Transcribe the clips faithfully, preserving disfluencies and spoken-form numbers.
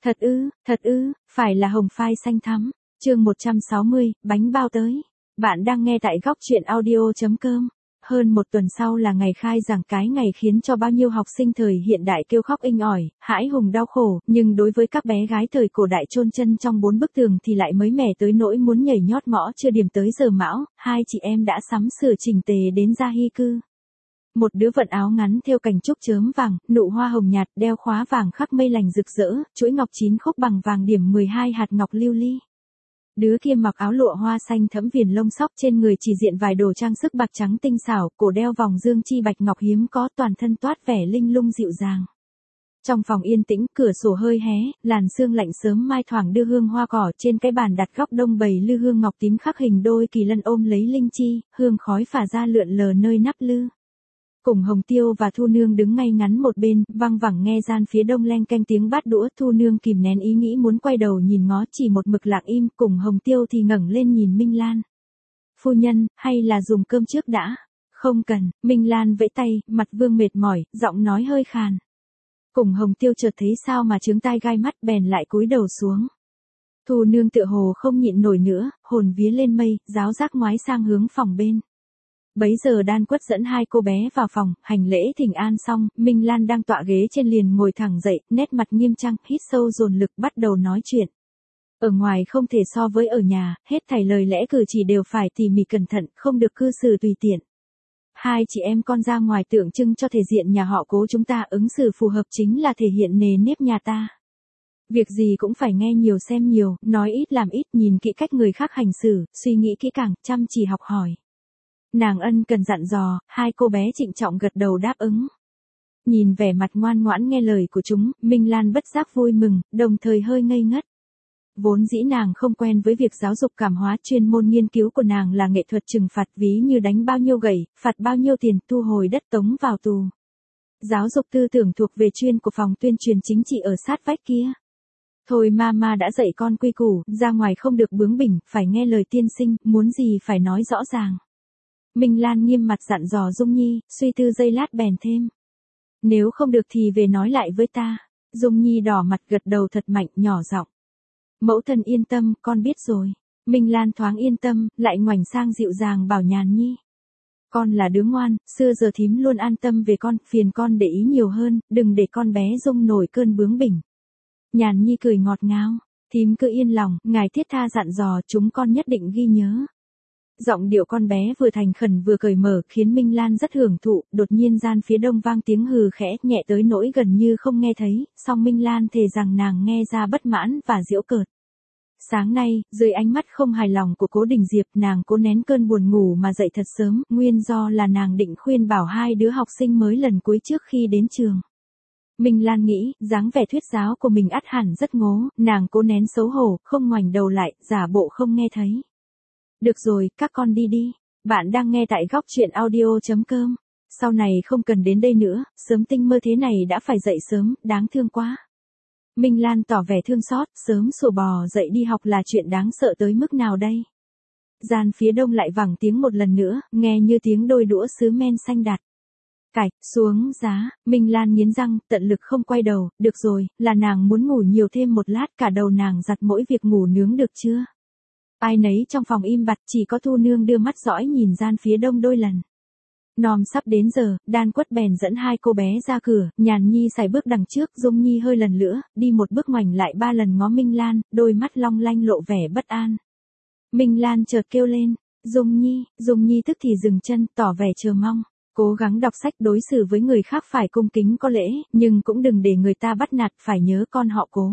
Thật ư, thật ư, phải là hồng phai xanh thắm. Chương một trăm sáu mươi, bánh bao tới. Bạn đang nghe tại góc truyện audio.com. Hơn một tuần sau là ngày khai giảng, cái ngày khiến cho bao nhiêu học sinh thời hiện đại kêu khóc inh ỏi, hãi hùng đau khổ, nhưng đối với các bé gái thời cổ đại chôn chân trong bốn bức tường thì lại mới mẻ tới nỗi muốn nhảy nhót mõ chưa điểm tới giờ mão, hai chị em đã sắm sửa chỉnh tề đến gia hy cư. Một đứa vận áo ngắn thêu cành trúc chớm vàng, nụ hoa hồng nhạt, đeo khóa vàng khắc mây lành rực rỡ, chuỗi ngọc chín khúc bằng vàng điểm mười hai hạt ngọc lưu ly. Đứa kia mặc áo lụa hoa xanh thẫm viền lông sóc, trên người chỉ diện vài đồ trang sức bạc trắng tinh xảo, cổ đeo vòng dương chi bạch ngọc hiếm có, toàn thân toát vẻ linh lung dịu dàng. Trong phòng yên tĩnh, cửa sổ hơi hé, làn sương lạnh sớm mai thoảng đưa hương hoa cỏ, trên cái bàn đặt góc đông bày lư hương ngọc tím khắc hình đôi kỳ lân ôm lấy linh chi, hương khói phả ra lượn lờ nơi nắp lư. Cùng Hồng Tiêu và Thu Nương đứng ngay ngắn một bên, văng vẳng nghe gian phía đông leng canh tiếng bát đũa. Thu Nương kìm nén ý nghĩ muốn quay đầu nhìn ngó, chỉ một mực lặng im. Cùng Hồng Tiêu thì ngẩng lên nhìn Minh Lan. Phu nhân, hay là dùng cơm trước đã? Không cần. Minh Lan vẫy tay, mặt vương mệt mỏi, giọng nói hơi khàn. Cùng Hồng Tiêu chợt thấy sao mà chướng tai gai mắt, bèn lại cúi đầu xuống. Thu Nương tựa hồ không nhịn nổi nữa, hồn vía lên mây, giáo giác ngoái sang hướng phòng bên. Bấy giờ Đan Quất dẫn hai cô bé vào phòng, hành lễ thỉnh an xong, Minh Lan đang tọa ghế trên liền ngồi thẳng dậy, nét mặt nghiêm trang, hít sâu dồn lực bắt đầu nói chuyện. Ở ngoài không thể so với ở nhà, hết thảy lời lẽ cử chỉ đều phải tỉ mỉ cẩn thận, không được cư xử tùy tiện. Hai chị em con ra ngoài tượng trưng cho thể diện nhà họ Cố chúng ta, ứng xử phù hợp chính là thể hiện nề nếp nhà ta. Việc gì cũng phải nghe nhiều xem nhiều, nói ít làm ít, nhìn kỹ cách người khác hành xử, suy nghĩ kỹ càng, chăm chỉ học hỏi. Nàng ân cần dặn dò, hai cô bé trịnh trọng gật đầu đáp ứng. Nhìn vẻ mặt ngoan ngoãn nghe lời của chúng, Minh Lan bất giác vui mừng, đồng thời hơi ngây ngất. Vốn dĩ nàng không quen với việc giáo dục cảm hóa, chuyên môn nghiên cứu của nàng là nghệ thuật trừng phạt, ví như đánh bao nhiêu gậy, phạt bao nhiêu tiền, thu hồi đất, tống vào tù. Giáo dục tư tưởng thuộc về chuyên của phòng tuyên truyền chính trị ở sát vách kia. Thôi mama đã dạy con quy củ, ra ngoài không được bướng bỉnh, phải nghe lời tiên sinh, muốn gì phải nói rõ ràng. Minh Lan nghiêm mặt dặn dò Dung Nhi, suy tư giây lát bèn thêm. Nếu không được thì về nói lại với ta. Dung Nhi đỏ mặt gật đầu thật mạnh, nhỏ giọng. Mẫu thân yên tâm, con biết rồi. Minh Lan thoáng yên tâm, lại ngoảnh sang dịu dàng bảo Nhàn Nhi. Con là đứa ngoan, xưa giờ thím luôn an tâm về con, phiền con để ý nhiều hơn, đừng để con bé Dung nổi cơn bướng bỉnh. Nhàn Nhi cười ngọt ngào, thím cứ yên lòng, ngài thiết tha dặn dò, chúng con nhất định ghi nhớ. Giọng điệu con bé vừa thành khẩn vừa cởi mở, khiến Minh Lan rất hưởng thụ. Đột nhiên gian phía đông vang tiếng hừ khẽ, nhẹ tới nỗi gần như không nghe thấy, song Minh Lan thề rằng nàng nghe ra bất mãn và giễu cợt. Sáng nay, dưới ánh mắt không hài lòng của Cố Đình Diệp, nàng cố nén cơn buồn ngủ mà dậy thật sớm, nguyên do là nàng định khuyên bảo hai đứa học sinh mới lần cuối trước khi đến trường. Minh Lan nghĩ, dáng vẻ thuyết giáo của mình ắt hẳn rất ngố, nàng cố nén xấu hổ, không ngoảnh đầu lại, giả bộ không nghe thấy. Được rồi, các con đi đi. Bạn đang nghe tại góc truyện audio.com. Sau này không cần đến đây nữa, sớm tinh mơ thế này đã phải dậy sớm, đáng thương quá. Minh Lan tỏ vẻ thương xót, sớm sủa bò dậy đi học là chuyện đáng sợ tới mức nào đây. Gian phía đông lại vẳng tiếng một lần nữa, nghe như tiếng đôi đũa sứ men xanh đặt. Cạch, xuống, giá, Minh Lan nghiến răng, tận lực không quay đầu, được rồi, là nàng muốn ngủ nhiều thêm một lát, cả đầu nàng giặt mỗi việc ngủ nướng được chưa? Ai nấy trong phòng im bặt, chỉ có Thu Nương đưa mắt dõi nhìn gian phía đông đôi lần. Nom sắp đến giờ, Đan Quất bèn dẫn hai cô bé ra cửa, Nhàn Nhi sải bước đằng trước, Dung Nhi hơi lần nữa, đi một bước ngoảnh lại ba lần ngó Minh Lan, đôi mắt long lanh lộ vẻ bất an. Minh Lan chợt kêu lên, Dung Nhi, Dung Nhi tức thì dừng chân, tỏ vẻ chờ mong. Cố gắng đọc sách, đối xử với người khác phải cung kính có lễ, nhưng cũng đừng để người ta bắt nạt, phải nhớ con họ Cố.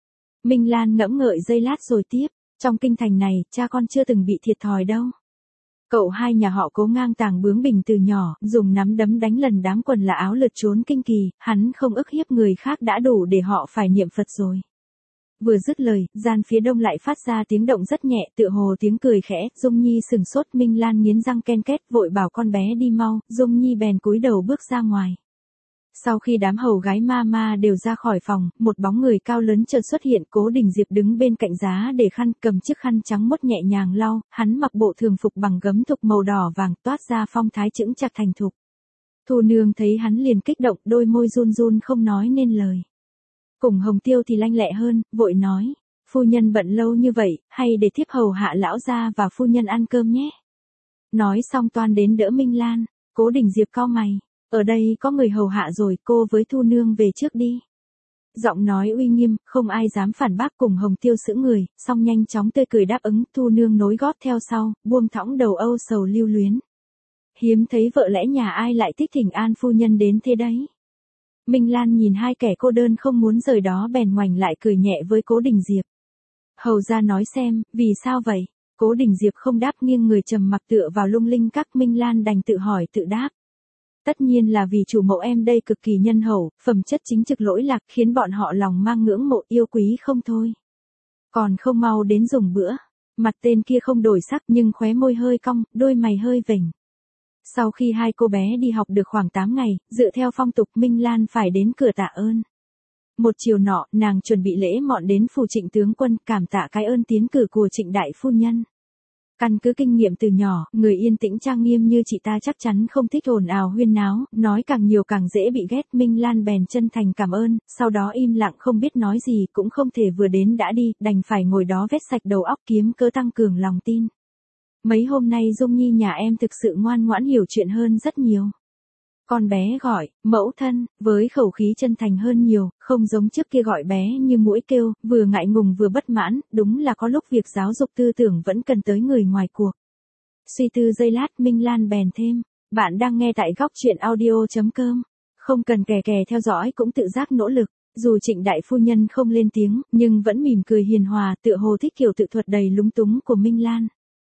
Minh Lan ngẫm ngợi giây lát rồi tiếp. Trong kinh thành này, cha con chưa từng bị thiệt thòi đâu. Cậu hai nhà họ Cố ngang tàng bướng bỉnh từ nhỏ, dùng nắm đấm đánh lần đám quần là áo lượt trốn kinh kỳ, hắn không ức hiếp người khác đã đủ để họ phải niệm Phật rồi. Vừa dứt lời, gian phía đông lại phát ra tiếng động rất nhẹ, tựa hồ tiếng cười khẽ. Dung Nhi sừng sốt, Minh Lan nghiến răng ken két, vội bảo con bé đi mau. Dung Nhi bèn cúi đầu bước ra ngoài. Sau khi đám hầu gái mama đều ra khỏi phòng, một bóng người cao lớn chợt xuất hiện. Cố Đình Diệp đứng bên cạnh giá để khăn, cầm chiếc khăn trắng mốt nhẹ nhàng lau, hắn mặc bộ thường phục bằng gấm thục màu đỏ vàng, toát ra phong thái chững chạc thành thục. Thu Nương thấy hắn liền kích động, đôi môi run run không nói nên lời. Cùng Hồng Tiêu thì lanh lẹ hơn, vội nói, phu nhân bận lâu như vậy, hay để thiếp hầu hạ lão gia và phu nhân ăn cơm nhé. Nói xong toan đến đỡ Minh Lan, Cố Đình Diệp cau mày, ở đây có người hầu hạ rồi, cô với Thu Nương về trước đi. Giọng nói uy nghiêm, không ai dám phản bác. Cùng Hồng Tiêu sững người, xong nhanh chóng tươi cười đáp ứng. Thu Nương nối gót theo sau, buông thõng đầu âu sầu lưu luyến. Hiếm thấy vợ lẽ nhà ai lại thích thỉnh an phu nhân đến thế đấy. Minh Lan nhìn hai kẻ cô đơn không muốn rời đó bèn ngoảnh lại cười nhẹ với Cố Đình Diệp. Hầu ra nói xem, vì sao vậy? Cố Đình Diệp không đáp, nghiêng người trầm mặc tựa vào lung linh các. Minh Lan đành tự hỏi tự đáp. Tất nhiên là vì chủ mẫu em đây cực kỳ nhân hậu, phẩm chất chính trực lỗi lạc, khiến bọn họ lòng mang ngưỡng mộ yêu quý không thôi. Còn không mau đến dùng bữa. Mặt tên kia không đổi sắc nhưng khóe môi hơi cong, đôi mày hơi vểnh. Sau khi hai cô bé đi học được khoảng tám ngày, dựa theo phong tục Minh Lan phải đến cửa tạ ơn. Một chiều nọ, nàng chuẩn bị lễ mọn đến phủ Trịnh tướng quân, cảm tạ cái ơn tiến cử của Trịnh đại phu nhân. Căn cứ kinh nghiệm từ nhỏ, người yên tĩnh trang nghiêm như chị ta chắc chắn không thích ồn ào huyên náo, nói càng nhiều càng dễ bị ghét. Minh Lan bèn chân thành cảm ơn, sau đó im lặng không biết nói gì, cũng không thể vừa đến đã đi, đành phải ngồi đó vét sạch đầu óc kiếm cớ tăng cường lòng tin. Mấy hôm nay Dung Nhi nhà em thực sự ngoan ngoãn hiểu chuyện hơn rất nhiều. Con bé gọi, mẫu thân, với khẩu khí chân thành hơn nhiều, không giống trước kia gọi bé như muỗi kêu, vừa ngại ngùng vừa bất mãn, đúng là có lúc việc giáo dục tư tưởng vẫn cần tới người ngoài cuộc. Suy tư giây lát, Minh Lan bèn thêm, bạn đang nghe tại góc truyện audio chấm com, không cần kè kè theo dõi cũng tự giác nỗ lực. Dù Trịnh đại phu nhân không lên tiếng, nhưng vẫn mỉm cười hiền hòa, tựa hồ thích kiểu tự thuật đầy lúng túng của Minh Lan.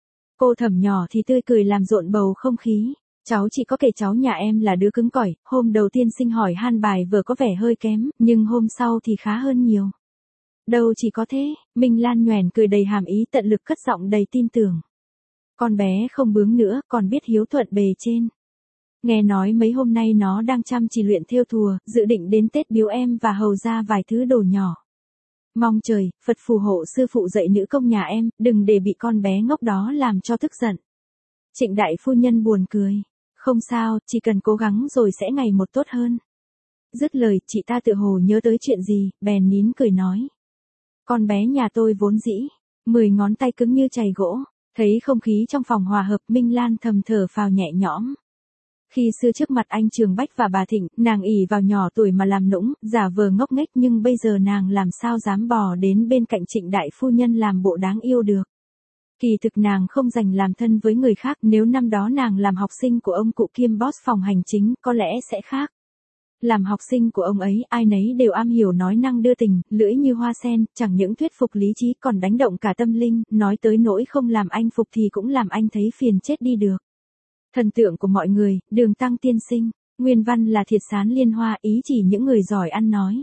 Cô Thẩm nhỏ thì tươi cười làm rộn bầu không khí. Cháu chỉ có kể cháu nhà em là đứa cứng cỏi, hôm đầu tiên sinh hỏi han bài vừa có vẻ hơi kém, nhưng hôm sau thì khá hơn nhiều. Đâu chỉ có thế, Minh Lan nhoẻn cười đầy hàm ý, tận lực cất giọng đầy tin tưởng. Con bé không bướng nữa, còn biết hiếu thuận bề trên. Nghe nói mấy hôm nay nó đang chăm chỉ luyện thêu thùa, dự định đến Tết biếu em và hầu ra vài thứ đồ nhỏ. Mong trời, Phật phù hộ sư phụ dạy nữ công nhà em, đừng để bị con bé ngốc đó làm cho tức giận. Trịnh đại phu nhân buồn cười. Không sao, chỉ cần cố gắng rồi sẽ ngày một tốt hơn. Dứt lời, chị ta tự hồ nhớ tới chuyện gì, bèn nín cười nói. Con bé nhà tôi vốn dĩ, mười ngón tay cứng như chày gỗ, thấy không khí trong phòng hòa hợp. Minh Lan thầm thở phào nhẹ nhõm. Khi xưa trước mặt anh Trường Bách và bà Thịnh, nàng ỷ vào nhỏ tuổi mà làm nũng, giả vờ ngốc nghếch, nhưng bây giờ nàng làm sao dám bò đến bên cạnh Trịnh đại phu nhân làm bộ đáng yêu được. Kỳ thực nàng không dành làm thân với người khác, nếu năm đó nàng làm học sinh của ông cụ kiêm boss phòng hành chính, có lẽ sẽ khác. Làm học sinh của ông ấy, ai nấy đều am hiểu nói năng đưa tình, lưỡi như hoa sen, chẳng những thuyết phục lý trí còn đánh động cả tâm linh, nói tới nỗi không làm anh phục thì cũng làm anh thấy phiền chết đi được. Thần tượng của mọi người, Đường Tăng tiên sinh, nguyên văn là thiệt sán liên hoa, ý chỉ những người giỏi ăn nói.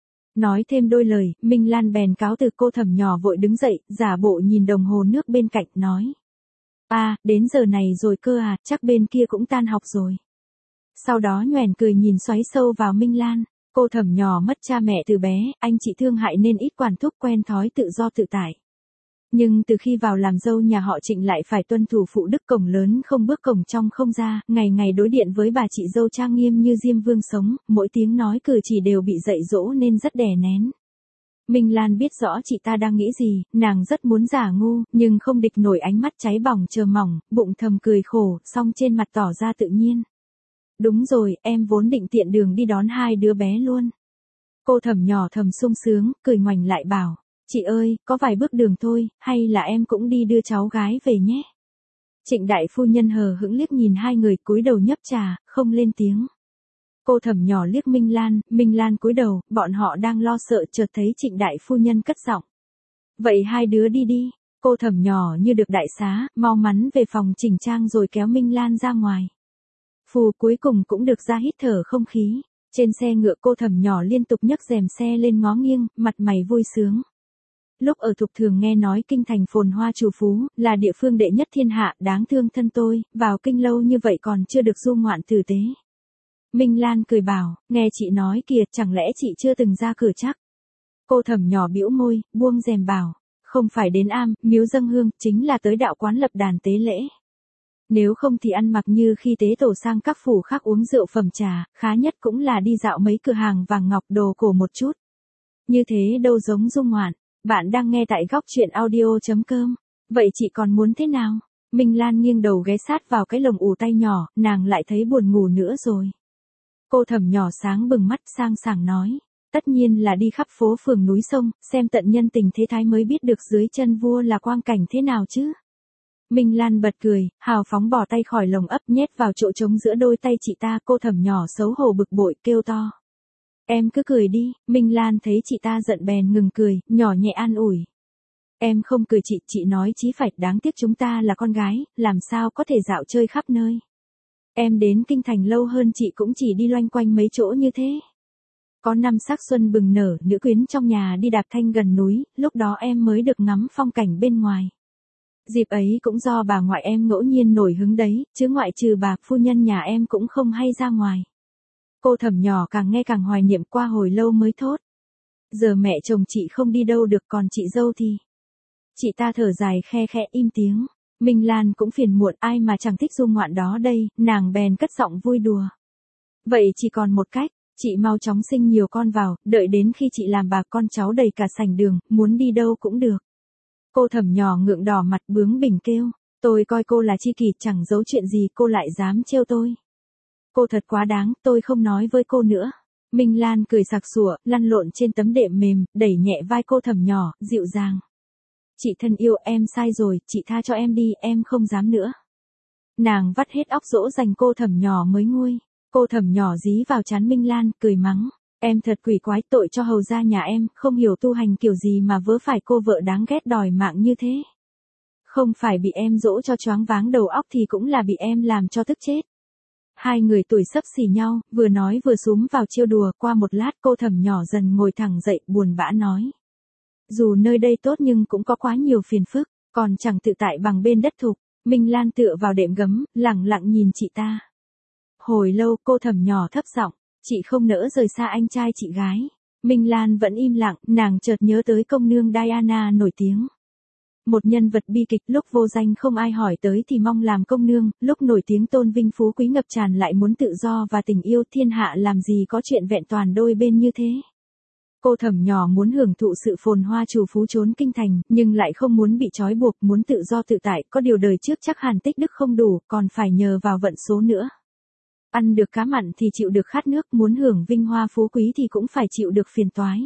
Nói thêm đôi lời, Minh Lan bèn cáo từ. Cô Thẩm nhỏ vội đứng dậy, giả bộ nhìn đồng hồ nước bên cạnh, nói. À, đến giờ này rồi cơ à, chắc bên kia cũng tan học rồi. Sau đó nhoẻn cười nhìn xoáy sâu vào Minh Lan. Cô Thẩm nhỏ mất cha mẹ từ bé, anh chị thương hại nên ít quản thúc, quen thói tự do tự tại. Nhưng từ khi vào làm dâu nhà họ Trịnh lại phải tuân thủ phụ đức, cổng lớn không bước cổng trong không ra, ngày ngày đối điện với bà chị dâu trang nghiêm như Diêm Vương sống, mỗi tiếng nói cử chỉ đều bị dạy dỗ nên rất đè nén. Minh Lan biết rõ chị ta đang nghĩ gì, nàng rất muốn giả ngu, nhưng không địch nổi ánh mắt cháy bỏng chờ mỏng, bụng thầm cười khổ, song trên mặt tỏ ra tự nhiên. Đúng rồi, em vốn định tiện đường đi đón hai đứa bé luôn. Cô Thẩm nhỏ thầm sung sướng, cười ngoảnh lại bảo. Chị ơi, có vài bước đường thôi, hay là em cũng đi đưa cháu gái về nhé. Trịnh đại phu nhân hờ hững liếc nhìn hai người, cúi đầu nhấp trà, không lên tiếng. Cô Thẩm nhỏ liếc Minh Lan, Minh Lan cúi đầu, bọn họ đang lo sợ chợt thấy Trịnh đại phu nhân cất giọng. Vậy hai đứa đi đi. Cô Thẩm nhỏ như được đại xá, mau mắn về phòng chỉnh trang rồi kéo Minh Lan ra ngoài. Phù cuối cùng cũng được ra hít thở không khí. Trên xe ngựa, cô Thẩm nhỏ liên tục nhấc rèm xe lên ngó nghiêng, mặt mày vui sướng. Lúc ở Thục Thường nghe nói kinh thành phồn hoa trù phú, là địa phương đệ nhất thiên hạ, đáng thương thân tôi, vào kinh lâu như vậy còn chưa được du ngoạn tử tế. Minh Lan cười bảo, nghe chị nói kìa, chẳng lẽ chị chưa từng ra cửa chắc? Cô Thẩm nhỏ bĩu môi, buông rèm bảo, không phải đến am, miếu dâng hương, chính là tới đạo quán lập đàn tế lễ. Nếu không thì ăn mặc như khi tế tổ sang các phủ khác uống rượu phẩm trà, khá nhất cũng là đi dạo mấy cửa hàng vàng ngọc đồ cổ một chút. Như thế đâu giống dung ngoạn. Bạn đang nghe tại góc chuyện audio.com. Vậy chị còn muốn thế nào? Minh Lan nghiêng đầu ghé sát vào cái lồng ủ tay nhỏ, nàng lại thấy buồn ngủ nữa rồi. Cô Thẩm nhỏ sáng bừng mắt sang sảng nói. Tất nhiên là đi khắp phố phường núi sông, xem tận nhân tình thế thái mới biết được dưới chân vua là quang cảnh thế nào chứ. Minh Lan bật cười, hào phóng bỏ tay khỏi lồng ấp nhét vào chỗ trống giữa đôi tay chị ta. Cô Thẩm nhỏ xấu hổ bực bội kêu to. Em cứ cười đi. Minh Lan thấy chị ta giận bèn ngừng cười, nhỏ nhẹ an ủi. Em không cười chị, chị nói chí phải, đáng tiếc chúng ta là con gái, làm sao có thể dạo chơi khắp nơi. Em đến kinh thành lâu hơn chị cũng chỉ đi loanh quanh mấy chỗ như thế. Có năm sắc xuân bừng nở, nữ quyến trong nhà đi đạp thanh gần núi, lúc đó em mới được ngắm phong cảnh bên ngoài. Dịp ấy cũng do bà ngoại em ngẫu nhiên nổi hứng đấy, chứ ngoại trừ bà, phu nhân nhà em cũng không hay ra ngoài. Cô Thẩm nhỏ càng nghe càng hoài niệm, qua hồi lâu mới thốt. Giờ mẹ chồng chị không đi đâu được, còn chị dâu thì... Chị ta thở dài khe khẽ im tiếng. Minh Lan cũng phiền muộn, ai mà chẳng thích du ngoạn đó đây, nàng bèn cất giọng vui đùa. Vậy chỉ còn một cách, chị mau chóng sinh nhiều con vào, đợi đến khi chị làm bà con cháu đầy cả sảnh đường, muốn đi đâu cũng được. Cô Thẩm nhỏ ngượng đỏ mặt bướng bỉnh kêu, tôi coi cô là tri kỷ, chẳng giấu chuyện gì cô lại dám trêu tôi. Cô thật quá đáng, tôi không nói với cô nữa. Minh Lan cười sặc sủa, lăn lộn trên tấm đệm mềm, đẩy nhẹ vai cô Thẩm nhỏ, dịu dàng. Chị thân yêu, em sai rồi, chị tha cho em đi, em không dám nữa. Nàng vắt hết óc dỗ dành cô Thẩm nhỏ mới nguôi. Cô Thẩm nhỏ dí vào trán Minh Lan, cười mắng. Em thật quỷ quái, tội cho hầu gia nhà em, không hiểu tu hành kiểu gì mà vớ phải cô vợ đáng ghét đòi mạng như thế. Không phải bị em dỗ cho choáng váng đầu óc thì cũng là bị em làm cho tức chết. Hai người tuổi xấp xỉ nhau, vừa nói vừa xúm vào trêu đùa. Qua một lát cô Thẩm nhỏ dần ngồi thẳng dậy, buồn bã nói. Dù nơi đây tốt nhưng cũng có quá nhiều phiền phức, còn chẳng tự tại bằng bên đất thục. Minh Lan tựa vào đệm gấm, lặng lặng nhìn chị ta. Hồi lâu cô Thẩm nhỏ thấp giọng, chị không nỡ rời xa anh trai chị gái. Minh Lan vẫn im lặng, nàng chợt nhớ tới công nương Diana nổi tiếng. Một nhân vật bi kịch, lúc vô danh không ai hỏi tới thì mong làm công nương, lúc nổi tiếng tôn vinh phú quý ngập tràn lại muốn tự do và tình yêu, thiên hạ làm gì có chuyện vẹn toàn đôi bên như thế. Cô Thẩm nhỏ muốn hưởng thụ sự phồn hoa trù phú trốn kinh thành, nhưng lại không muốn bị trói buộc, muốn tự do tự tại, có điều đời trước chắc hẳn tích đức không đủ, còn phải nhờ vào vận số nữa. Ăn được cá mặn thì chịu được khát nước, muốn hưởng vinh hoa phú quý thì cũng phải chịu được phiền toái.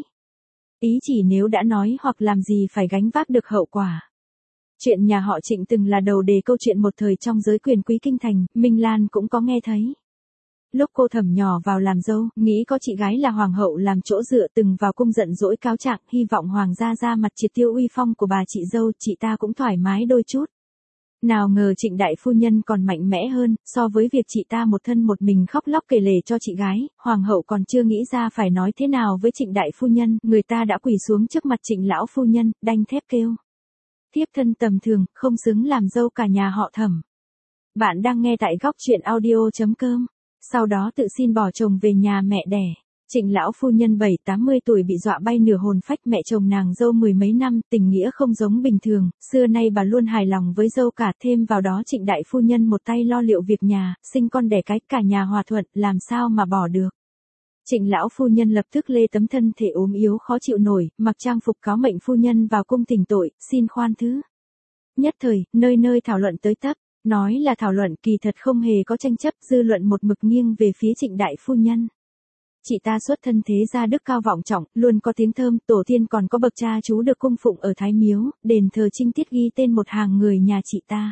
Ý chỉ nếu đã nói hoặc làm gì phải gánh vác được hậu quả. Chuyện nhà họ Trịnh từng là đầu đề câu chuyện một thời trong giới quyền quý kinh thành, Minh Lan cũng có nghe thấy. Lúc cô Thẩm nhỏ vào làm dâu, nghĩ có chị gái là hoàng hậu làm chỗ dựa, từng vào cung giận dỗi cáo trạng, hy vọng hoàng gia ra mặt triệt tiêu uy phong của bà chị dâu, chị ta cũng thoải mái đôi chút. Nào ngờ Trịnh đại phu nhân còn mạnh mẽ hơn, so với việc chị ta một thân một mình khóc lóc kể lể cho chị gái, hoàng hậu còn chưa nghĩ ra phải nói thế nào với Trịnh đại phu nhân, người ta đã quỳ xuống trước mặt Trịnh lão phu nhân, đanh thép kêu. Thiếp thân tầm thường, không xứng làm dâu cả nhà họ Thẩm. Bạn đang nghe tại góc chuyện audio.com. Sau đó tự xin bỏ chồng về nhà mẹ đẻ. Trịnh lão phu nhân bảy tám mươi tuổi bị dọa bay nửa hồn phách, mẹ chồng nàng dâu mười mấy năm, tình nghĩa không giống bình thường, xưa nay bà luôn hài lòng với dâu cả, thêm vào đó Trịnh đại phu nhân một tay lo liệu việc nhà, sinh con đẻ cái, cả nhà hòa thuận, làm sao mà bỏ được. Trịnh lão phu nhân lập tức lê tấm thân thể ốm yếu khó chịu nổi, mặc trang phục cáo mệnh phu nhân vào cung thỉnh tội, xin khoan thứ. Nhất thời, nơi nơi thảo luận tới tấp. Nói là thảo luận, kỳ thật không hề có tranh chấp, dư luận một mực nghiêng về phía Trịnh đại phu nhân. Chị ta xuất thân thế gia đức cao vọng trọng, luôn có tiếng thơm, tổ tiên còn có bậc cha chú được cung phụng ở Thái Miếu, đền thờ Trinh Tiết ghi tên một hàng người nhà chị ta.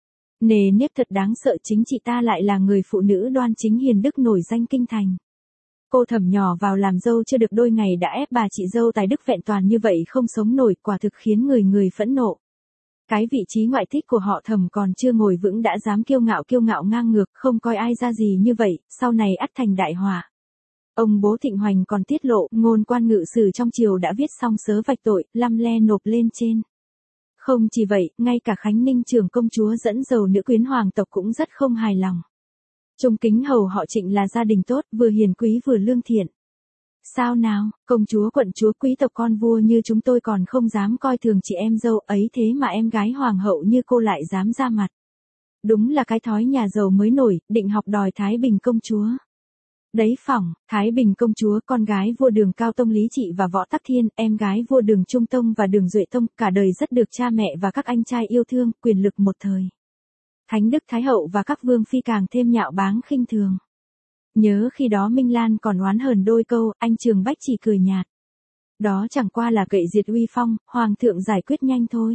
Nề nếp thật đáng sợ, chính chị ta lại là người phụ nữ đoan chính hiền đức nổi danh kinh thành. Cô Thẩm nhỏ vào làm dâu chưa được đôi ngày đã ép bà chị dâu tài đức vẹn toàn như vậy không sống nổi, quả thực khiến người người phẫn nộ. Cái vị trí ngoại thích của họ Thẩm còn chưa ngồi vững đã dám kiêu ngạo kiêu ngạo ngang ngược, không coi ai ra gì như vậy, sau này ắt thành đại họa. Ông bố Thịnh Hoành còn tiết lộ, ngôn quan ngự sử trong triều đã viết xong sớ vạch tội, lăm le nộp lên trên. Không chỉ vậy, ngay cả Khánh Ninh trưởng công chúa dẫn dầu nữ quyến hoàng tộc cũng rất không hài lòng. Trung kính hầu họ Trịnh là gia đình tốt, vừa hiền quý vừa lương thiện. Sao nào, công chúa quận chúa quý tộc con vua như chúng tôi còn không dám coi thường chị em dâu ấy, thế mà em gái hoàng hậu như cô lại dám ra mặt. Đúng là cái thói nhà giàu mới nổi, định học đòi thái bình công chúa. Đấy phỏng, Thái Bình công chúa, con gái vua Đường Cao Tông Lý Trị và Võ Tắc Thiên, em gái vua Đường Trung Tông và Đường Duệ Tông, cả đời rất được cha mẹ và các anh trai yêu thương, quyền lực một thời. Thánh Đức Thái Hậu và các vương phi càng thêm nhạo báng khinh thường. Nhớ khi đó Minh Lan còn oán hờn đôi câu, anh Trường Bách chỉ cười nhạt. Đó chẳng qua là cậy diệt uy phong, hoàng thượng giải quyết nhanh thôi.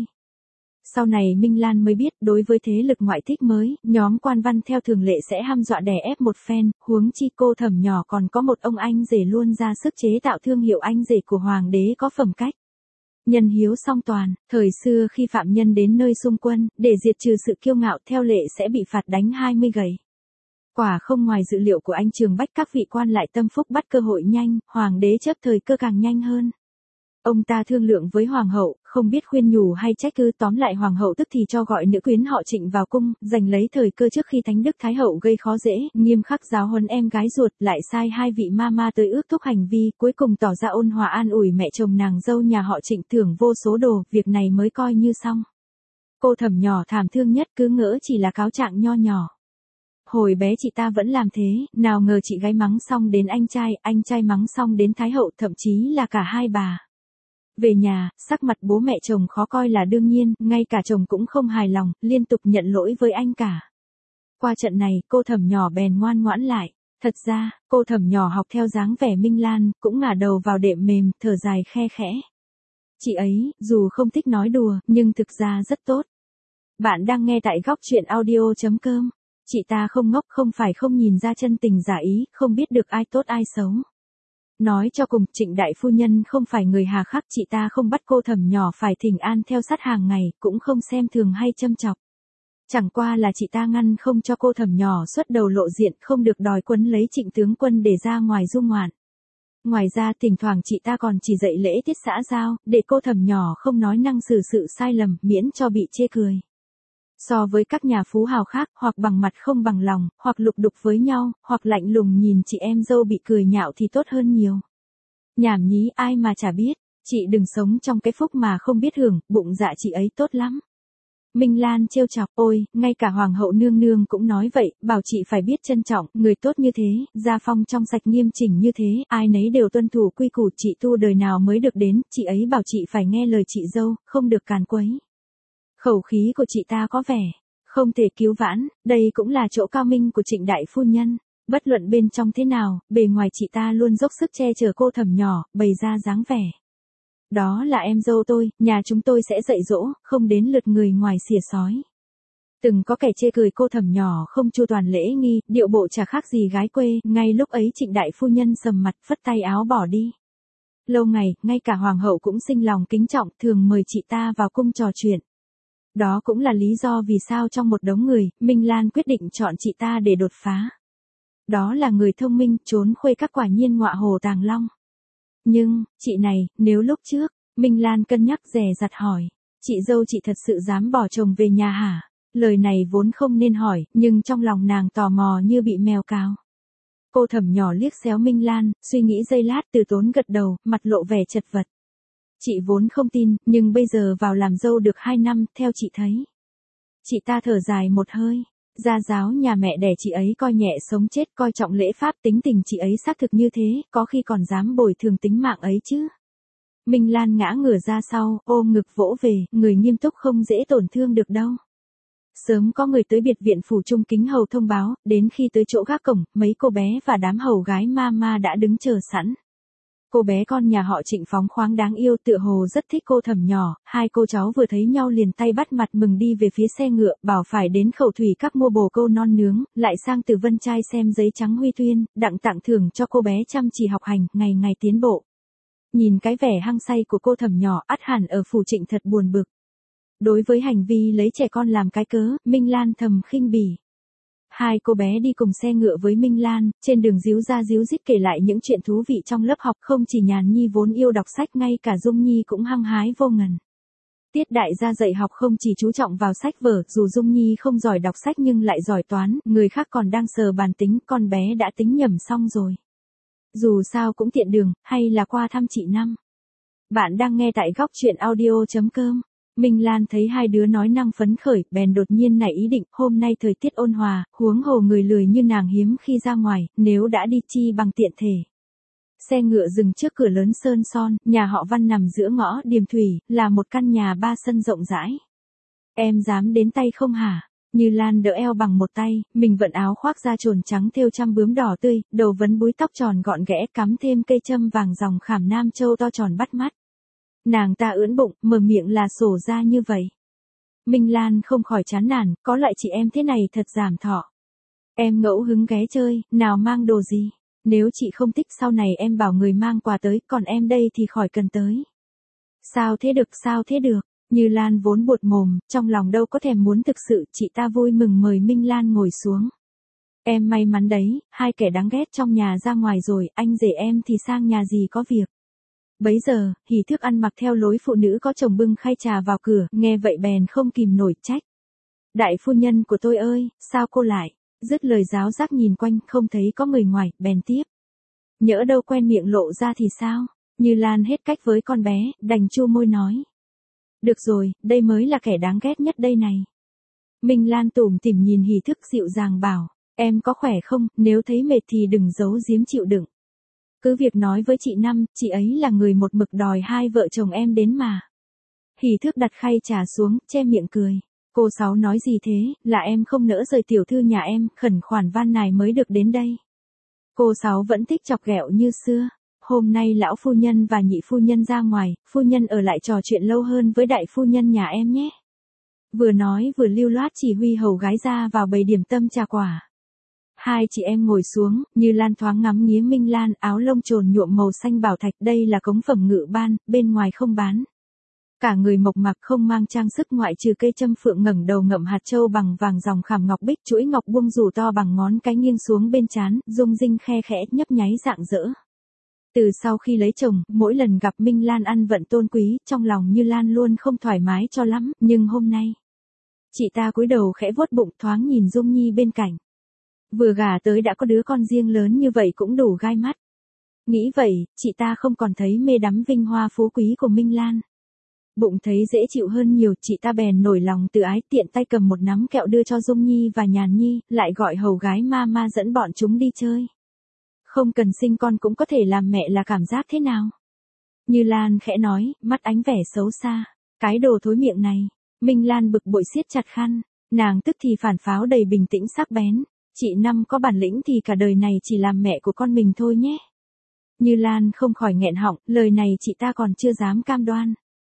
Sau này Minh Lan mới biết, đối với thế lực ngoại thích mới, nhóm quan văn theo thường lệ sẽ hăm dọa đè ép một phen, huống chi cô thẩm nhỏ còn có một ông anh rể luôn ra sức chế tạo thương hiệu anh rể của hoàng đế có phẩm cách. Nhân hiếu song toàn, thời xưa khi phạm nhân đến nơi xung quân, để diệt trừ sự kiêu ngạo theo lệ sẽ bị phạt đánh hai mươi gậy. Quả không ngoài dự liệu của anh Trường Bách, các vị quan lại tâm phúc bắt cơ hội nhanh, hoàng đế chớp thời cơ càng nhanh hơn. Ông ta thương lượng với hoàng hậu, không biết khuyên nhủ hay trách cứ, tóm lại hoàng hậu tức thì cho gọi nữ quyến họ Trịnh vào cung, giành lấy thời cơ trước khi Thánh Đức Thái Hậu gây khó dễ, nghiêm khắc giáo huấn em gái ruột, lại sai hai vị ma ma tới ước thúc hành vi, cuối cùng tỏ ra ôn hòa an ủi mẹ chồng nàng dâu nhà họ Trịnh, thưởng vô số đồ, việc này mới coi như xong. Cô thẩm nhỏ thảm thương nhất, cứ ngỡ chỉ là cáo trạng nho nhỏ. Hồi bé chị ta vẫn làm thế, nào ngờ chị gái mắng xong đến anh trai, anh trai mắng xong đến Thái Hậu, thậm chí là cả hai bà. Về nhà, sắc mặt bố mẹ chồng khó coi là đương nhiên, ngay cả chồng cũng không hài lòng, liên tục nhận lỗi với anh cả. Qua trận này, cô thẩm nhỏ bèn ngoan ngoãn lại. Thật ra, cô thẩm nhỏ học theo dáng vẻ Minh Lan, cũng ngả đầu vào đệm mềm, thở dài khe khẽ. Chị ấy, dù không thích nói đùa, nhưng thực ra rất tốt. Bạn đang nghe tại góc truyện audio chấm com. Chị ta không ngốc, không phải không nhìn ra chân tình giả ý, không biết được ai tốt ai xấu. Nói cho cùng, Trịnh đại phu nhân không phải người hà khắc, chị ta không bắt cô thẩm nhỏ phải thỉnh an theo sát hàng ngày, cũng không xem thường hay châm chọc. Chẳng qua là chị ta ngăn không cho cô thẩm nhỏ xuất đầu lộ diện, không được đòi quấn lấy Trịnh tướng quân để ra ngoài du ngoạn. Ngoài ra thỉnh thoảng chị ta còn chỉ dạy lễ tiết xã giao, để cô thẩm nhỏ không nói năng xử sự sai lầm, miễn cho bị chê cười. So với các nhà phú hào khác, hoặc bằng mặt không bằng lòng, hoặc lục đục với nhau, hoặc lạnh lùng nhìn chị em dâu bị cười nhạo thì tốt hơn nhiều. Nhảm nhí, ai mà chả biết, chị đừng sống trong cái phúc mà không biết hưởng, bụng dạ chị ấy tốt lắm. Minh Lan trêu chọc, ôi, ngay cả hoàng hậu nương nương cũng nói vậy, bảo chị phải biết trân trọng, người tốt như thế, gia phong trong sạch nghiêm chỉnh như thế, ai nấy đều tuân thủ quy củ, chị tu đời nào mới được đến, chị ấy bảo chị phải nghe lời chị dâu, không được càn quấy. Khẩu khí của chị ta có vẻ không thể cứu vãn, đây cũng là chỗ cao minh của Trịnh đại phu nhân. Bất luận bên trong thế nào, bề ngoài chị ta luôn dốc sức che chở cô thẩm nhỏ, bày ra dáng vẻ. Đó là em dâu tôi, nhà chúng tôi sẽ dạy dỗ, không đến lượt người ngoài xỉa sói. Từng có kẻ chê cười cô thẩm nhỏ không chu toàn lễ nghi, điệu bộ chả khác gì gái quê, ngay lúc ấy Trịnh đại phu nhân sầm mặt, phất tay áo bỏ đi. Lâu ngày, ngay cả hoàng hậu cũng sinh lòng kính trọng, thường mời chị ta vào cung trò chuyện. Đó cũng là lý do vì sao trong một đống người, Minh Lan quyết định chọn chị ta để đột phá. Đó là người thông minh, trốn khuê các quả nhiên ngọa hồ tàng long. Nhưng, chị này, nếu lúc trước, Minh Lan cân nhắc dè dặt hỏi, chị dâu chị thật sự dám bỏ chồng về nhà hả? Lời này vốn không nên hỏi, nhưng trong lòng nàng tò mò như bị mèo cào. Cô thẩm nhỏ liếc xéo Minh Lan, suy nghĩ giây lát từ tốn gật đầu, mặt lộ vẻ chật vật. Chị vốn không tin, nhưng bây giờ vào làm dâu được hai năm, theo chị thấy. Chị ta thở dài một hơi, gia giáo nhà mẹ đẻ chị ấy coi nhẹ sống chết, coi trọng lễ pháp, tính tình chị ấy xác thực như thế, có khi còn dám bồi thường tính mạng ấy chứ. Minh Lan ngã ngửa ra sau, ôm ngực vỗ về, người nghiêm túc không dễ tổn thương được đâu. Sớm có người tới biệt viện phủ Trung Kính Hầu thông báo, đến khi tới chỗ gác cổng, mấy cô bé và đám hầu gái ma ma đã đứng chờ sẵn. Cô bé con nhà họ Trịnh phóng khoáng đáng yêu, tựa hồ rất thích cô thẩm nhỏ, hai cô cháu vừa thấy nhau liền tay bắt mặt mừng đi về phía xe ngựa, bảo phải đến khẩu thủy các mua bồ câu non nướng, lại sang Từ Vân Trai xem giấy trắng huy tuyên, đặng tặng thưởng cho cô bé chăm chỉ học hành, ngày ngày tiến bộ. Nhìn cái vẻ hăng say của cô thẩm nhỏ, ắt hẳn ở phủ Trịnh thật buồn bực. Đối với hành vi lấy trẻ con làm cái cớ, Minh Lan thầm khinh bỉ. Hai cô bé đi cùng xe ngựa với Minh Lan, trên đường díu ra díu dít kể lại những chuyện thú vị trong lớp học, không chỉ Nhàn Nhi vốn yêu đọc sách, ngay cả Dung Nhi cũng hăng hái vô ngần. Tiết đại gia dạy học không chỉ chú trọng vào sách vở, dù Dung Nhi không giỏi đọc sách nhưng lại giỏi toán, người khác còn đang sờ bàn tính, con bé đã tính nhầm xong rồi. Dù sao cũng tiện đường, hay là qua thăm chị Năm. Bạn đang nghe tại góc truyện audio chấm com. Minh Lan thấy hai đứa nói năng phấn khởi, bèn đột nhiên nảy ý định, hôm nay thời tiết ôn hòa, huống hồ người lười như nàng hiếm khi ra ngoài, nếu đã đi chi bằng tiện thể. Xe ngựa dừng trước cửa lớn sơn son, nhà họ Văn nằm giữa ngõ Điềm Thủy, là một căn nhà ba sân rộng rãi. Em dám đến tay không hả? Như Lan đỡ eo bằng một tay, mình vận áo khoác da trồn trắng thêu trăm bướm đỏ tươi, đầu vấn búi tóc tròn gọn ghẽ cắm thêm cây châm vàng dòng khảm nam châu to tròn bắt mắt. Nàng ta ưỡn bụng, mở miệng là sổ ra như vậy. Minh Lan không khỏi chán nản, có loại chị em thế này thật giảm thọ. Em ngẫu hứng ghé chơi, nào mang đồ gì? Nếu chị không thích sau này em bảo người mang quà tới, còn em đây thì khỏi cần tới. Sao thế được, sao thế được? Như Lan vốn buột mồm, trong lòng đâu có thèm muốn thực sự, chị ta vui mừng mời Minh Lan ngồi xuống. Em may mắn đấy, hai kẻ đáng ghét trong nhà ra ngoài rồi, anh rể em thì sang nhà gì có việc. Bấy giờ, Hỷ Thước ăn mặc theo lối phụ nữ có chồng bưng khay trà vào cửa, nghe vậy bèn không kìm nổi trách. Đại phu nhân của tôi ơi, sao cô lại? Dứt lời giáo giác nhìn quanh, không thấy có người ngoài, bèn tiếp. Nhỡ đâu quen miệng lộ ra thì sao? Như Lan hết cách với con bé, đành chu môi nói. Được rồi, đây mới là kẻ đáng ghét nhất đây này. Minh Lan tủm tỉm nhìn Hỷ Thước dịu dàng bảo, em có khỏe không, nếu thấy mệt thì đừng giấu giếm chịu đựng. Cứ việc nói với chị Năm, chị ấy là người một mực đòi hai vợ chồng em đến mà. Hỷ Thước đặt khay trà xuống, che miệng cười. Cô Sáu nói gì thế, là em không nỡ rời tiểu thư nhà em, khẩn khoản van nài mới được đến đây. Cô Sáu vẫn thích chọc ghẹo như xưa. Hôm nay lão phu nhân và nhị phu nhân ra ngoài, phu nhân ở lại trò chuyện lâu hơn với đại phu nhân nhà em nhé. Vừa nói vừa lưu loát chỉ huy hầu gái ra vào bày điểm tâm trà quả. Hai chị em ngồi xuống, Như Lan thoáng ngắm nghía Minh Lan, áo lông trồn nhuộm màu xanh bảo thạch, đây là cống phẩm ngự ban, bên ngoài không bán. Cả người mộc mạc không mang trang sức ngoại trừ cây châm phượng ngẩng đầu ngậm hạt châu bằng vàng dòng khảm ngọc bích, chuỗi ngọc buông rủ to bằng ngón cái nghiêng xuống bên trán, rung rinh khe khẽ nhấp nháy rạng rỡ. Từ sau khi lấy chồng, mỗi lần gặp Minh Lan ăn vận tôn quý, trong lòng Như Lan luôn không thoải mái cho lắm, nhưng hôm nay, chị ta cúi đầu khẽ vuốt bụng thoáng nhìn Dung Nhi bên cạnh. Vừa gả tới đã có đứa con riêng lớn như vậy cũng đủ gai mắt. Nghĩ vậy, chị ta không còn thấy mê đắm vinh hoa phú quý của Minh Lan. Bụng thấy dễ chịu hơn nhiều, chị ta bèn nổi lòng từ ái, tiện tay cầm một nắm kẹo đưa cho Dung Nhi và Nhàn Nhi, lại gọi hầu gái ma ma dẫn bọn chúng đi chơi. Không cần sinh con cũng có thể làm mẹ là cảm giác thế nào? Như Lan khẽ nói, mắt ánh vẻ xấu xa. Cái đồ thối miệng này. Minh Lan bực bội siết chặt khăn. Nàng tức thì phản pháo đầy bình tĩnh sắc bén. Chị Năm có bản lĩnh thì cả đời này chỉ làm mẹ của con mình thôi nhé. Như Lan không khỏi nghẹn họng, lời này chị ta còn chưa dám cam đoan.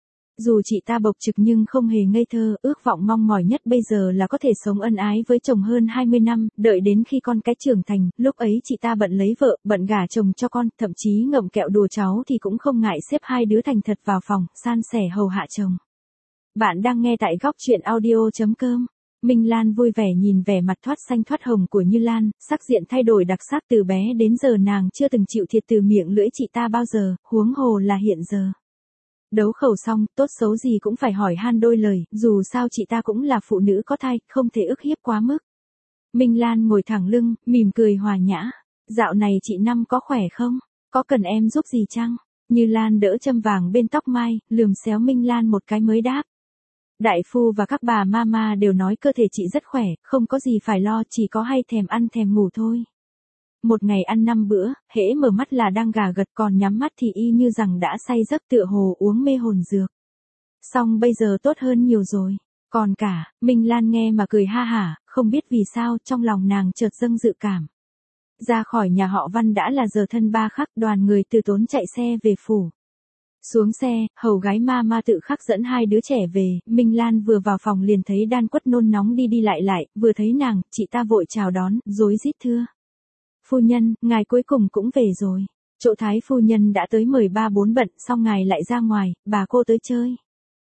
Dù chị ta bộc trực nhưng không hề ngây thơ, ước vọng mong mỏi nhất bây giờ là có thể sống ân ái với chồng hơn hai mươi năm, đợi đến khi con cái trưởng thành, lúc ấy chị ta bận lấy vợ, bận gả chồng cho con, thậm chí ngậm kẹo đùa cháu thì cũng không ngại xếp hai đứa thành thật vào phòng, san sẻ hầu hạ chồng. Bạn đang nghe tại góc truyện audio chấm com. Minh Lan vui vẻ nhìn vẻ mặt thoát xanh thoát hồng của Như Lan, sắc diện thay đổi đặc sắc, từ bé đến giờ nàng chưa từng chịu thiệt từ miệng lưỡi chị ta bao giờ, huống hồ là hiện giờ. Đấu khẩu xong, tốt xấu gì cũng phải hỏi han đôi lời, dù sao chị ta cũng là phụ nữ có thai, không thể ức hiếp quá mức. Minh Lan ngồi thẳng lưng, mỉm cười hòa nhã. Dạo này chị Năm có khỏe không? Có cần em giúp gì chăng? Như Lan đỡ châm vàng bên tóc mai, lườm xéo Minh Lan một cái mới đáp. Đại phu và các bà mama đều nói cơ thể chị rất khỏe, không có gì phải lo, chỉ có hay thèm ăn thèm ngủ thôi. Một ngày ăn năm bữa, hễ mở mắt là đang gà gật, còn nhắm mắt thì y như rằng đã say giấc, tựa hồ uống mê hồn dược. Xong bây giờ tốt hơn nhiều rồi. Còn cả, Minh Lan nghe mà cười ha hả, không biết vì sao trong lòng nàng chợt dâng dự cảm. Ra khỏi nhà họ Văn đã là giờ thân ba khắc, đoàn người từ Tốn chạy xe về phủ. Xuống xe, hầu gái ma ma tự khắc dẫn hai đứa trẻ về, Minh Lan vừa vào phòng liền thấy Đan Quất nôn nóng đi đi lại lại, vừa thấy nàng, chị ta vội chào đón, rối rít thưa. Phu nhân, ngài cuối cùng cũng về rồi. Chỗ thái phu nhân đã tới mời ba bốn bận, xong ngài lại ra ngoài, bà cô tới chơi.